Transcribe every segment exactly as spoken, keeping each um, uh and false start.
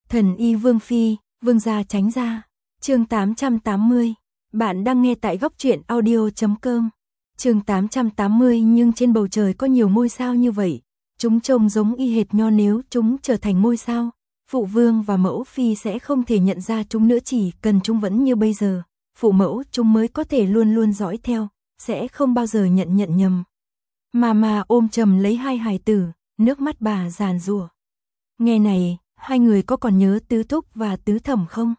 Thần y Vương Phi, Vương gia tránh ra. Chương tám trăm tám mươi. Bạn đang nghe tại góc truyện audio chấm com. Chương tám trăm tám mươi. Nhưng trên bầu trời có nhiều ngôi sao như vậy, chúng trông giống y hệt nho, nếu chúng trở thành ngôi sao, phụ vương và mẫu phi sẽ không thể nhận ra chúng nữa, chỉ cần chúng vẫn như bây giờ, phụ mẫu chúng mới có thể luôn luôn dõi theo, sẽ không bao giờ nhận nhận nhầm. Mama ôm chầm lấy hai hài tử, nước mắt bà giàn giụa. Nghe này, hai người có còn nhớ tứ thúc và tứ thẩm không?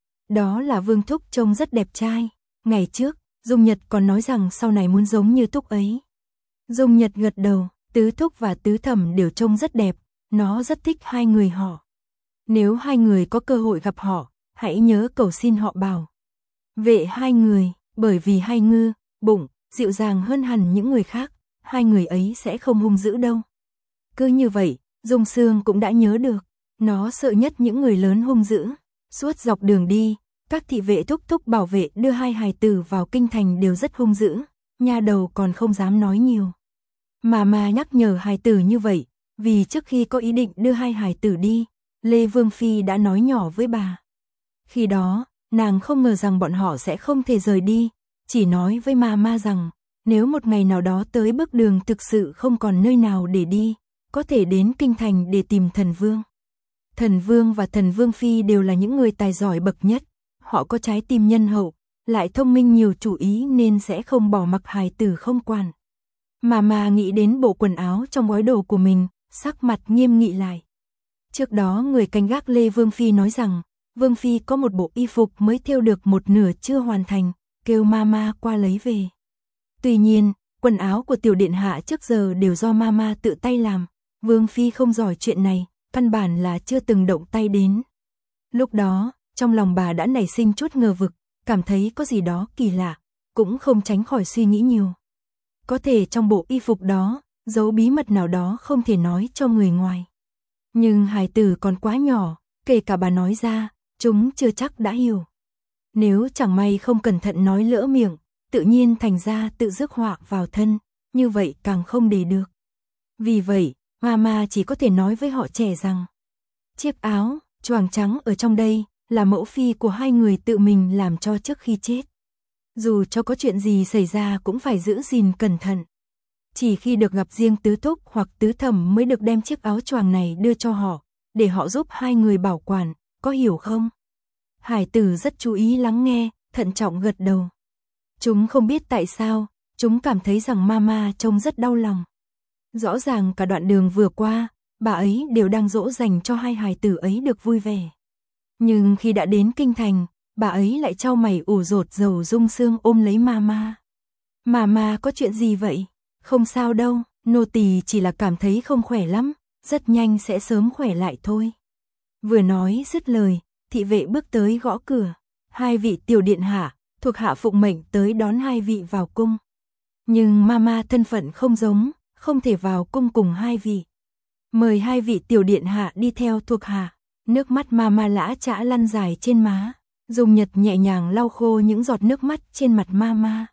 Đó là Vương thúc trông rất đẹp trai, ngày trước, Dung Nhật còn nói rằng sau này muốn giống như thúc ấy. Dung Nhật gật đầu, tứ thúc và tứ thẩm đều trông rất đẹp, nó rất thích hai người họ. Nếu hai người có cơ hội gặp họ, hãy nhớ cầu xin họ bảo vệ hai người, bởi vì hai ngư, bụng, dịu dàng hơn hẳn những người khác, hai người ấy sẽ không hung dữ đâu. Cứ như vậy, Dung Sương cũng đã nhớ được, nó sợ nhất những người lớn hung dữ. Suốt dọc đường đi, các thị vệ thúc thúc bảo vệ đưa hai hài tử vào kinh thành đều rất hung dữ, nha đầu còn không dám nói nhiều. Mama nhắc nhở hài tử như vậy, vì trước khi có ý định đưa hai hài tử đi, Lê Vương Phi đã nói nhỏ với bà. Khi đó, nàng không ngờ rằng bọn họ sẽ không thể rời đi, chỉ nói với Mama rằng, nếu một ngày nào đó tới bước đường thực sự không còn nơi nào để đi, có thể đến kinh thành để tìm thần vương. Thần vương và thần vương phi đều là những người tài giỏi bậc nhất, họ có trái tim nhân hậu, lại thông minh nhiều chủ ý nên sẽ không bỏ mặc hài tử không quản. Mama nghĩ đến bộ quần áo trong gói đồ của mình, sắc mặt nghiêm nghị lại. Trước đó người canh gác Lê Vương Phi nói rằng, Vương Phi có một bộ y phục mới thêu được một nửa chưa hoàn thành, kêu Mama qua lấy về. Tuy nhiên, quần áo của tiểu điện hạ trước giờ đều do Mama tự tay làm, Vương Phi không giỏi chuyện này, căn bản là chưa từng động tay đến. Lúc đó, trong lòng bà đã nảy sinh chút ngờ vực, cảm thấy có gì đó kỳ lạ, cũng không tránh khỏi suy nghĩ nhiều. Có thể trong bộ y phục đó, giấu bí mật nào đó không thể nói cho người ngoài. Nhưng hài tử còn quá nhỏ, kể cả bà nói ra, chúng chưa chắc đã hiểu. Nếu chẳng may không cẩn thận nói lỡ miệng, tự nhiên thành ra tự rước họa vào thân, như vậy càng không để được. Vì vậy, Mama chỉ có thể nói với họ trẻ rằng, chiếc áo, choàng trắng ở trong đây, là mẫu phi của hai người tự mình làm cho trước khi chết. Dù cho có chuyện gì xảy ra cũng phải giữ gìn cẩn thận. Chỉ khi được gặp riêng tứ thúc hoặc tứ thẩm mới được đem chiếc áo choàng này đưa cho họ, để họ giúp hai người bảo quản, có hiểu không? Hải tử rất chú ý lắng nghe, thận trọng gật đầu. Chúng không biết tại sao, chúng cảm thấy rằng Mama trông rất đau lòng. Rõ ràng cả đoạn đường vừa qua, bà ấy đều đang dỗ dành cho hai hài tử ấy được vui vẻ. Nhưng khi đã đến kinh thành, bà ấy lại chau mày ủ rột dầu. Dung Sương ôm lấy Mama. Mama có chuyện gì vậy? Không sao đâu, nô tỳ chỉ là cảm thấy không khỏe lắm, rất nhanh sẽ sớm khỏe lại thôi. Vừa nói dứt lời, thị vệ bước tới gõ cửa. Hai vị tiểu điện hạ, thuộc hạ phụng mệnh tới đón hai vị vào cung. Nhưng Mama thân phận không giống, không thể vào cung cùng hai vị. Mời hai vị tiểu điện hạ đi theo thuộc hạ. Nước mắt Mama lã chã lăn dài trên má. Dung Nhật nhẹ nhàng lau khô những giọt nước mắt trên mặt Mama.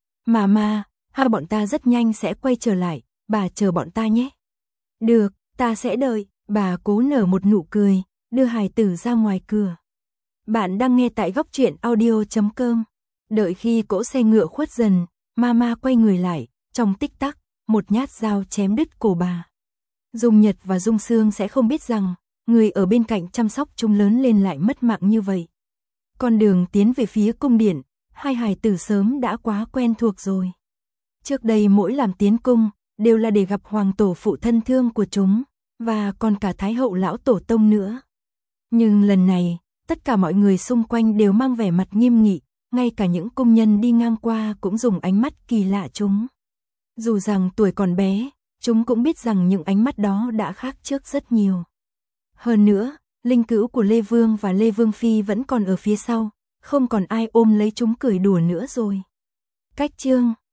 Mama, hai bọn ta rất nhanh sẽ quay trở lại, bà chờ bọn ta nhé. Được, ta sẽ đợi. Bà cố nở một nụ cười, đưa hài tử ra ngoài cửa. Bạn đang nghe tại góc truyện audio chấm com. Đợi khi cỗ xe ngựa khuất dần, Mama quay người lại, trong tích tắc, một nhát dao chém đứt cổ bà. Dung Nhật và Dung Sương sẽ không biết rằng, người ở bên cạnh chăm sóc chúng lớn lên lại mất mạng như vậy. Con đường tiến về phía cung điện, hai hài tử sớm đã quá quen thuộc rồi. Trước đây mỗi làm tiến cung, đều là để gặp hoàng tổ phụ thân thương của chúng, và còn cả thái hậu lão tổ tông nữa. Nhưng lần này, tất cả mọi người xung quanh đều mang vẻ mặt nghiêm nghị, ngay cả những công nhân đi ngang qua cũng dùng ánh mắt kỳ lạ chúng. Dù rằng tuổi còn bé, chúng cũng biết rằng những ánh mắt đó đã khác trước rất nhiều. Hơn nữa, linh cữu của Lê Vương và Lê Vương Phi vẫn còn ở phía sau, không còn ai ôm lấy chúng cười đùa nữa rồi. Cách chương